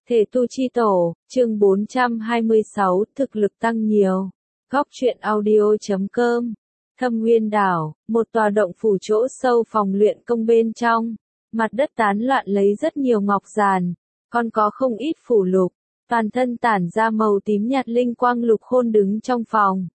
Thể tu chi tổ, chương 426, thực lực tăng nhiều. Góc truyện audio.com. Thâm Nguyên Đảo, một tòa động phủ chỗ sâu phòng luyện công bên trong. Mặt đất tán loạn lấy rất nhiều ngọc giàn, còn có không ít phủ lục. Toàn thân tản ra màu tím nhạt linh quang. Lục Khôn đứng trong phòng.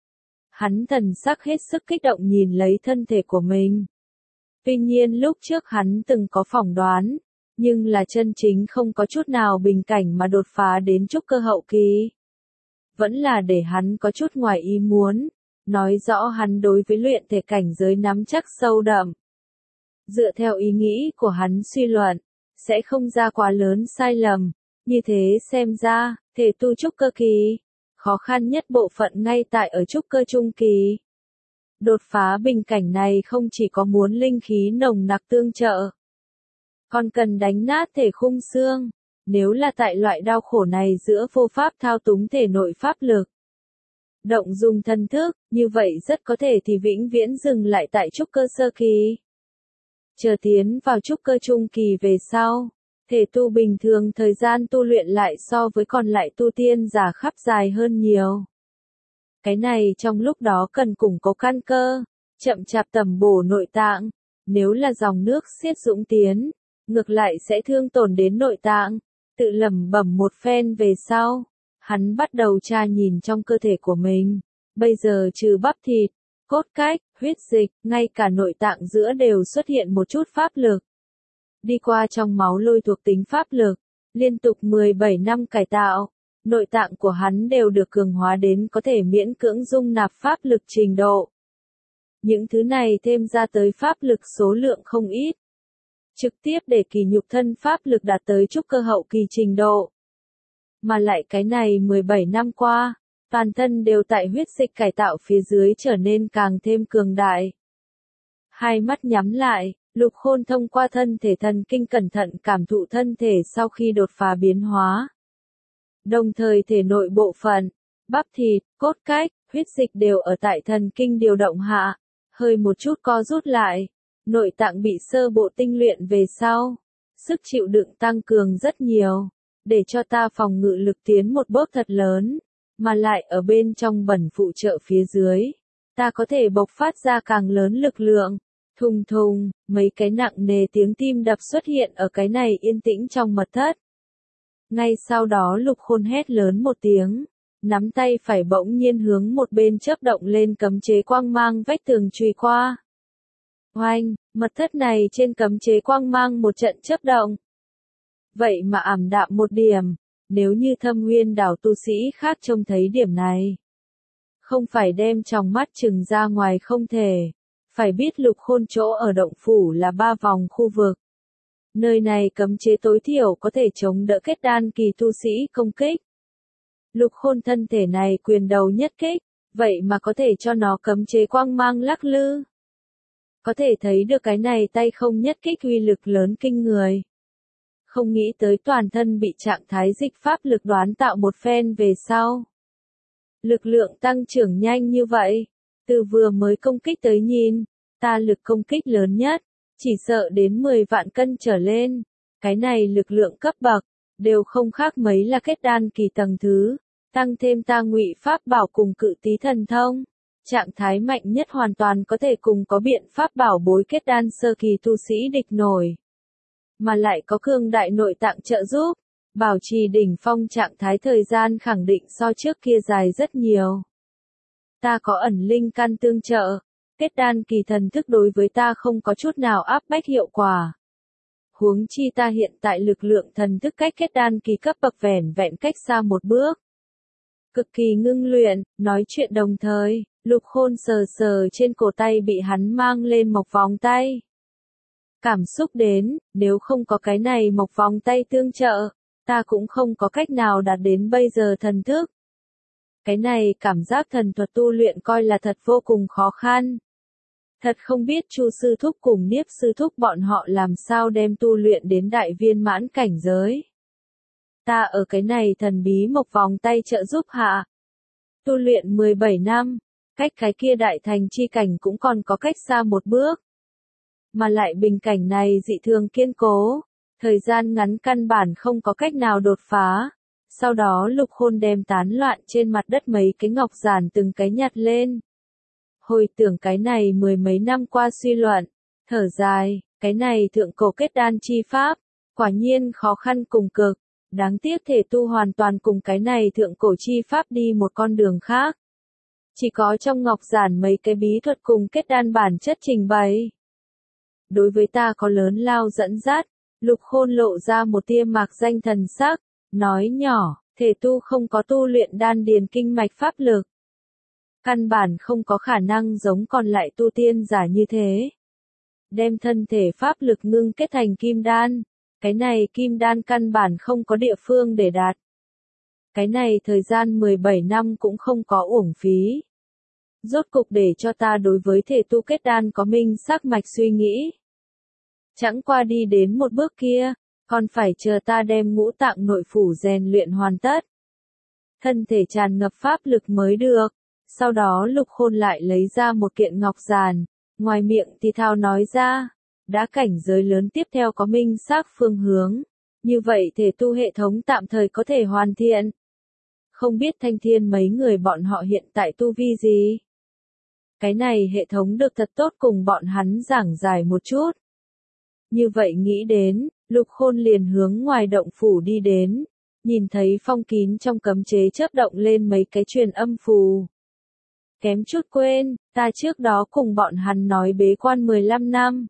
Hắn thần sắc hết sức kích động nhìn lấy thân thể của mình. Tuy nhiên lúc trước hắn từng có phỏng đoán, nhưng là chân chính không có chút nào bình cảnh mà đột phá đến trúc cơ hậu kỳ. Vẫn là để hắn có chút ngoài ý muốn, nói rõ hắn đối với luyện thể cảnh giới nắm chắc sâu đậm. Dựa theo ý nghĩ của hắn suy luận, sẽ không ra quá lớn sai lầm, như thế xem ra, thể tu trúc cơ kỳ, khó khăn nhất bộ phận ngay tại ở trúc cơ trung kỳ. Đột phá bình cảnh này không chỉ có muốn linh khí nồng nặc tương trợ, còn cần đánh nát thể khung xương, nếu là tại loại đau khổ này giữa vô pháp thao túng thể nội pháp lực. Động dùng thần thức, như vậy rất có thể thì vĩnh viễn dừng lại tại trúc cơ sơ kỳ. Chờ tiến vào trúc cơ trung kỳ về sau, thể tu bình thường thời gian tu luyện lại so với còn lại tu tiên giả khắp dài hơn nhiều. Cái này trong lúc đó cần củng cố căn cơ, chậm chạp tầm bổ nội tạng, nếu là dòng nước xiết dũng tiến, ngược lại sẽ thương tổn đến nội tạng. Tự lẩm bẩm một phen về sau, hắn bắt đầu tra nhìn trong cơ thể của mình. Bây giờ trừ bắp thịt, cốt cách, huyết dịch, ngay cả nội tạng giữa đều xuất hiện một chút pháp lực. Đi qua trong máu lôi thuộc tính pháp lực, liên tục 17 năm cải tạo, nội tạng của hắn đều được cường hóa đến có thể miễn cưỡng dung nạp pháp lực trình độ. Những thứ này thêm ra tới pháp lực số lượng không ít, trực tiếp để kỳ nhục thân pháp lực đạt tới trúc cơ hậu kỳ trình độ. Mà lại cái này 17 năm qua, toàn thân đều tại huyết dịch cải tạo phía dưới trở nên càng thêm cường đại. Hai mắt nhắm lại, Lục Khôn thông qua thân thể thần kinh cẩn thận cảm thụ thân thể sau khi đột phá biến hóa. Đồng thời thể nội bộ phận, bắp thịt, cốt cách, huyết dịch đều ở tại thần kinh điều động hạ, hơi một chút co rút lại. Nội tạng bị sơ bộ tinh luyện về sau, sức chịu đựng tăng cường rất nhiều, để cho ta phòng ngự lực tiến một bước thật lớn, mà lại ở bên trong bẩn phụ trợ phía dưới, ta có thể bộc phát ra càng lớn lực lượng. Thùng thùng, mấy cái nặng nề tiếng tim đập xuất hiện ở cái này yên tĩnh trong mật thất. Ngay sau đó Lục Khôn hét lớn một tiếng, nắm tay phải bỗng nhiên hướng một bên chớp động lên cấm chế quang mang vách tường chùy qua. Oanh, mật thất này trên cấm chế quang mang một trận chớp động. Vậy mà ảm đạm một điểm, nếu như Thâm Nguyên Đảo tu sĩ khác trông thấy điểm này, không phải đem tròng mắt trừng ra ngoài không thể. Phải biết Lục Khôn chỗ ở động phủ là 3 vòng khu vực. Nơi này cấm chế tối thiểu có thể chống đỡ kết đan kỳ tu sĩ công kích. Lục Khôn thân thể này quyền đầu nhất kích, vậy mà có thể cho nó cấm chế quang mang lắc lư. Có thể thấy được cái này tay không nhất kích uy lực lớn kinh người. Không nghĩ tới toàn thân bị trạng thái dịch pháp lực đoán tạo một phen về sau. Lực lượng tăng trưởng nhanh như vậy, từ vừa mới công kích tới nhìn, ta lực công kích lớn nhất, chỉ sợ đến 10 vạn cân trở lên. Cái này lực lượng cấp bậc, đều không khác mấy là kết đan kỳ tầng thứ, tăng thêm ta ngụy pháp bảo cùng cự tí thần thông. Trạng thái mạnh nhất hoàn toàn có thể cùng có biện pháp bảo bối kết đan sơ kỳ tu sĩ địch nổi. Mà lại có cường đại nội tạng trợ giúp, bảo trì đỉnh phong trạng thái thời gian khẳng định so trước kia dài rất nhiều. Ta có ẩn linh căn tương trợ, kết đan kỳ thần thức đối với ta không có chút nào áp bách hiệu quả. Huống chi ta hiện tại lực lượng thần thức cách kết đan kỳ cấp bậc vẻn vẹn cách xa một bước. Cực kỳ ngưng luyện, nói chuyện đồng thời, Lục Khôn sờ sờ trên cổ tay bị hắn mang lên mộc vòng tay. Cảm xúc đến, nếu không có cái này mộc vòng tay tương trợ, ta cũng không có cách nào đạt đến bây giờ thần thức. Cái này cảm giác thần thuật tu luyện coi là thật vô cùng khó khăn. Thật không biết Chu sư thúc cùng Niếp sư thúc bọn họ làm sao đem tu luyện đến đại viên mãn cảnh giới. Ta ở cái này thần bí mộc vòng tay trợ giúp hạ. Tu luyện 17 năm, cách cái kia đại thành chi cảnh cũng còn có cách xa một bước. Mà lại bình cảnh này dị thường kiên cố, Thời gian ngắn căn bản không có cách nào đột phá. Sau đó Lục Khôn đem tán loạn trên mặt đất mấy cái ngọc giản từng cái nhặt lên. Hồi tưởng cái này mười mấy năm qua suy luận, thở dài, cái này thượng cổ kết đan chi pháp, quả nhiên khó khăn cùng cực, đáng tiếc thể tu hoàn toàn cùng cái này thượng cổ chi pháp đi một con đường khác. Chỉ có trong ngọc giản mấy cái bí thuật cùng kết đan bản chất trình bày. Đối với ta có lớn lao dẫn dắt, Lục Khôn lộ ra một tia mạc danh thần sắc, nói nhỏ, thể tu không có tu luyện đan điền kinh mạch pháp lực. Căn bản không có khả năng giống còn lại tu tiên giả như thế. Đem thân thể pháp lực ngưng kết thành kim đan, cái này kim đan căn bản không có địa phương để đạt. Cái này thời gian 17 năm cũng không có uổng phí. Rốt cục để cho ta đối với thể tu kết đan có minh xác mạch suy nghĩ. Chẳng qua đi đến một bước kia, còn phải chờ ta đem ngũ tạng nội phủ rèn luyện hoàn tất. Thân thể tràn ngập pháp lực mới được. Sau đó Lục Khôn lại lấy ra một kiện ngọc giản, ngoài miệng thì thào nói ra, đã cảnh giới lớn tiếp theo có minh xác phương hướng, như vậy thể tu hệ thống tạm thời có thể hoàn thiện. Không biết Thanh Thiên mấy người bọn họ hiện tại tu vi gì? Cái này hệ thống được thật tốt cùng bọn hắn giảng giải một chút. Như vậy nghĩ đến, Lục Khôn liền hướng ngoài động phủ đi đến, nhìn thấy phong kín trong cấm chế chớp động lên mấy cái truyền âm phù. Kém chút quên, ta trước đó cùng bọn hắn nói bế quan 15 năm.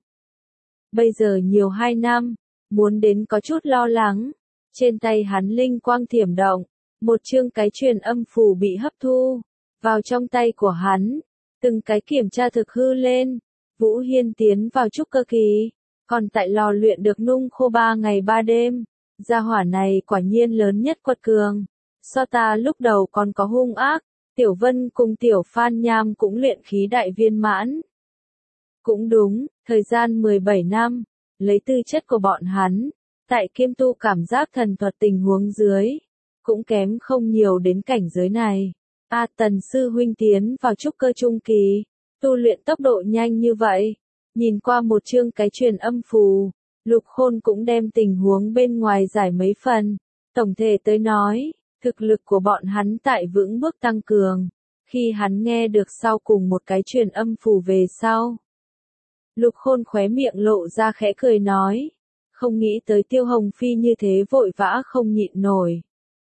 Bây giờ nhiều 2 năm, muốn đến có chút lo lắng. Trên tay hắn linh quang thiểm động, một chương cái truyền âm phù bị hấp thu, vào trong tay của hắn, từng cái kiểm tra thực hư lên. Vũ Hiên tiến vào trúc cơ kỳ, còn tại lò luyện được nung khô 3 ngày 3 đêm. Gia hỏa này quả nhiên lớn nhất quật cường. So ta lúc đầu còn có hung ác. Tiểu Vân cùng Tiểu Phan Nham cũng luyện khí đại viên mãn. Cũng đúng, thời gian 17 năm, lấy tư chất của bọn hắn, tại kiêm tu cảm giác thần thuật tình huống dưới, cũng kém không nhiều đến cảnh giới này. Tần sư huynh tiến vào trúc cơ trung kỳ, tu luyện tốc độ nhanh như vậy, nhìn qua một chương cái truyền âm phù, Lục Khôn cũng đem tình huống bên ngoài giải mấy phần, tổng thể tới nói. Thực lực của bọn hắn tại vững bước tăng cường, khi hắn nghe được sau cùng một cái truyền âm phù về sau. Lục Khôn khóe miệng lộ ra khẽ cười nói, không nghĩ tới Tiêu Hồng Phi như thế vội vã không nhịn nổi.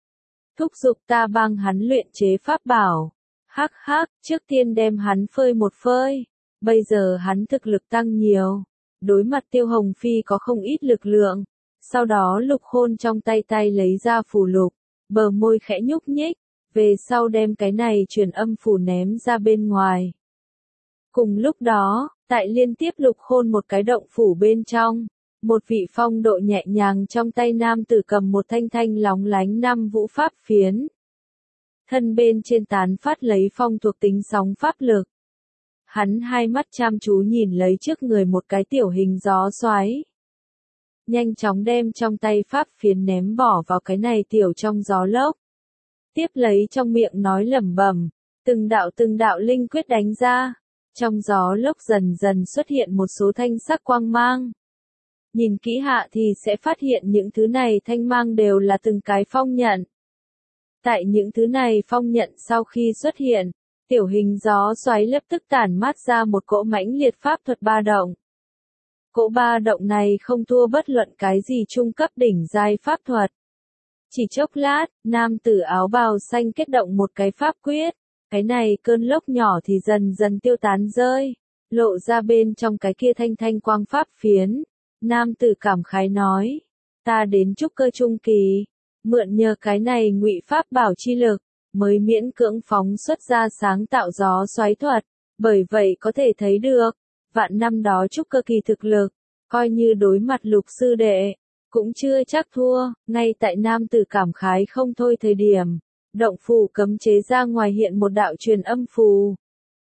Thúc giục ta帮hắn luyện chế pháp bảo, hắc hắc, trước tiên đem hắn phơi một phơi, bây giờ hắn thực lực tăng nhiều, đối mặt Tiêu Hồng Phi có không ít lực lượng, sau đó Lục Khôn trong tay lấy ra phù lục. Bờ môi khẽ nhúc nhích, về sau đem cái này truyền âm phù ném ra bên ngoài. Cùng lúc đó, tại liên tiếp Lục Khôn một cái động phủ bên trong, một vị phong độ nhẹ nhàng trong tay nam tử cầm một thanh thanh lóng lánh 5 vũ pháp phiến. Thân bên trên tán phát lấy phong thuộc tính sóng pháp lực. Hắn hai mắt chăm chú nhìn lấy trước người một cái tiểu hình gió xoáy. Nhanh chóng đem trong tay pháp phiến ném bỏ vào cái này tiểu trong gió lốc. Tiếp lấy trong miệng nói lẩm bẩm, từng đạo linh quyết đánh ra. Trong gió lốc dần dần xuất hiện một số thanh sắc quang mang. Nhìn kỹ hạ thì sẽ phát hiện những thứ này thanh mang đều là từng cái phong nhận. Tại những thứ này phong nhận sau khi xuất hiện, tiểu hình gió xoáy lập tức tản mát ra một cỗ mãnh liệt pháp thuật ba động. Cỗ ba động này không thua bất luận cái gì trung cấp đỉnh giai pháp thuật. Chỉ chốc lát, nam tử áo bào xanh kết động một cái pháp quyết, cái này cơn lốc nhỏ thì dần dần tiêu tán rơi, lộ ra bên trong cái kia thanh thanh quang pháp phiến. Nam tử cảm khái nói, ta đến trúc cơ trung kỳ, mượn nhờ cái này ngụy pháp bảo chi lực, mới miễn cưỡng phóng xuất ra sáng tạo gió xoáy thuật, bởi vậy có thể thấy được, vạn năm đó trúc cơ kỳ thực lực, coi như đối mặt Lục sư đệ, cũng chưa chắc thua. Ngay tại nam tử cảm khái không thôi thời điểm, động phủ cấm chế ra ngoài hiện một đạo truyền âm phù.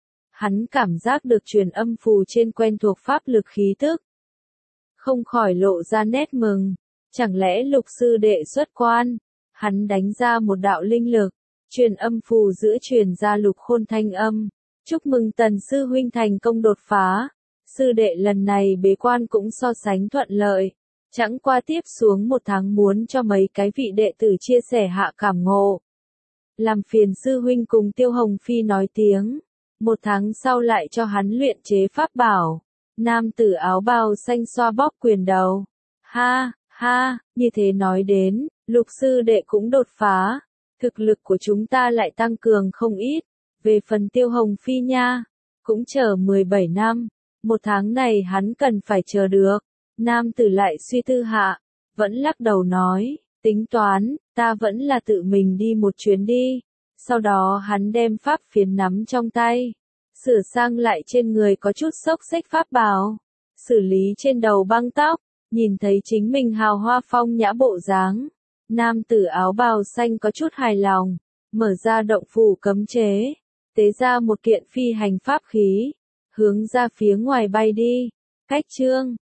Hắn cảm giác được truyền âm phù trên quen thuộc pháp lực khí tức, không khỏi lộ ra nét mừng, chẳng lẽ Lục sư đệ xuất quan. Hắn đánh ra một đạo linh lực, truyền âm phù giữa truyền ra Lục Khôn thanh âm, chúc mừng Tần sư huynh thành công đột phá, sư đệ lần này bế quan cũng so sánh thuận lợi, Chẳng qua tiếp xuống 1 tháng muốn cho mấy cái vị đệ tử chia sẻ hạ cảm ngộ. Làm phiền sư huynh cùng Tiêu Hồng Phi nói tiếng. 1 tháng sau lại cho hắn luyện chế pháp bảo. Nam tử áo bào xanh xoa bóp quyền đầu. Ha, ha, như thế nói đến, Lục sư đệ cũng đột phá. Thực lực của chúng ta lại tăng cường không ít. Về phần Tiêu Hồng Phi nha, cũng chờ 17 năm. 1 tháng này hắn cần phải chờ được. Nam tử lại suy tư hạ, vẫn lắc đầu nói, tính toán, ta vẫn là tự mình đi một chuyến đi. Sau đó hắn đem pháp phiến nắm trong tay, sửa sang lại trên người có chút xốc xếch pháp bào, xử lý trên đầu băng tóc, nhìn thấy chính mình hào hoa phong nhã bộ dáng. Nam tử áo bào xanh có chút hài lòng, mở ra động phủ cấm chế, tế ra một kiện phi hành pháp khí, hướng ra phía ngoài bay đi. Cách chương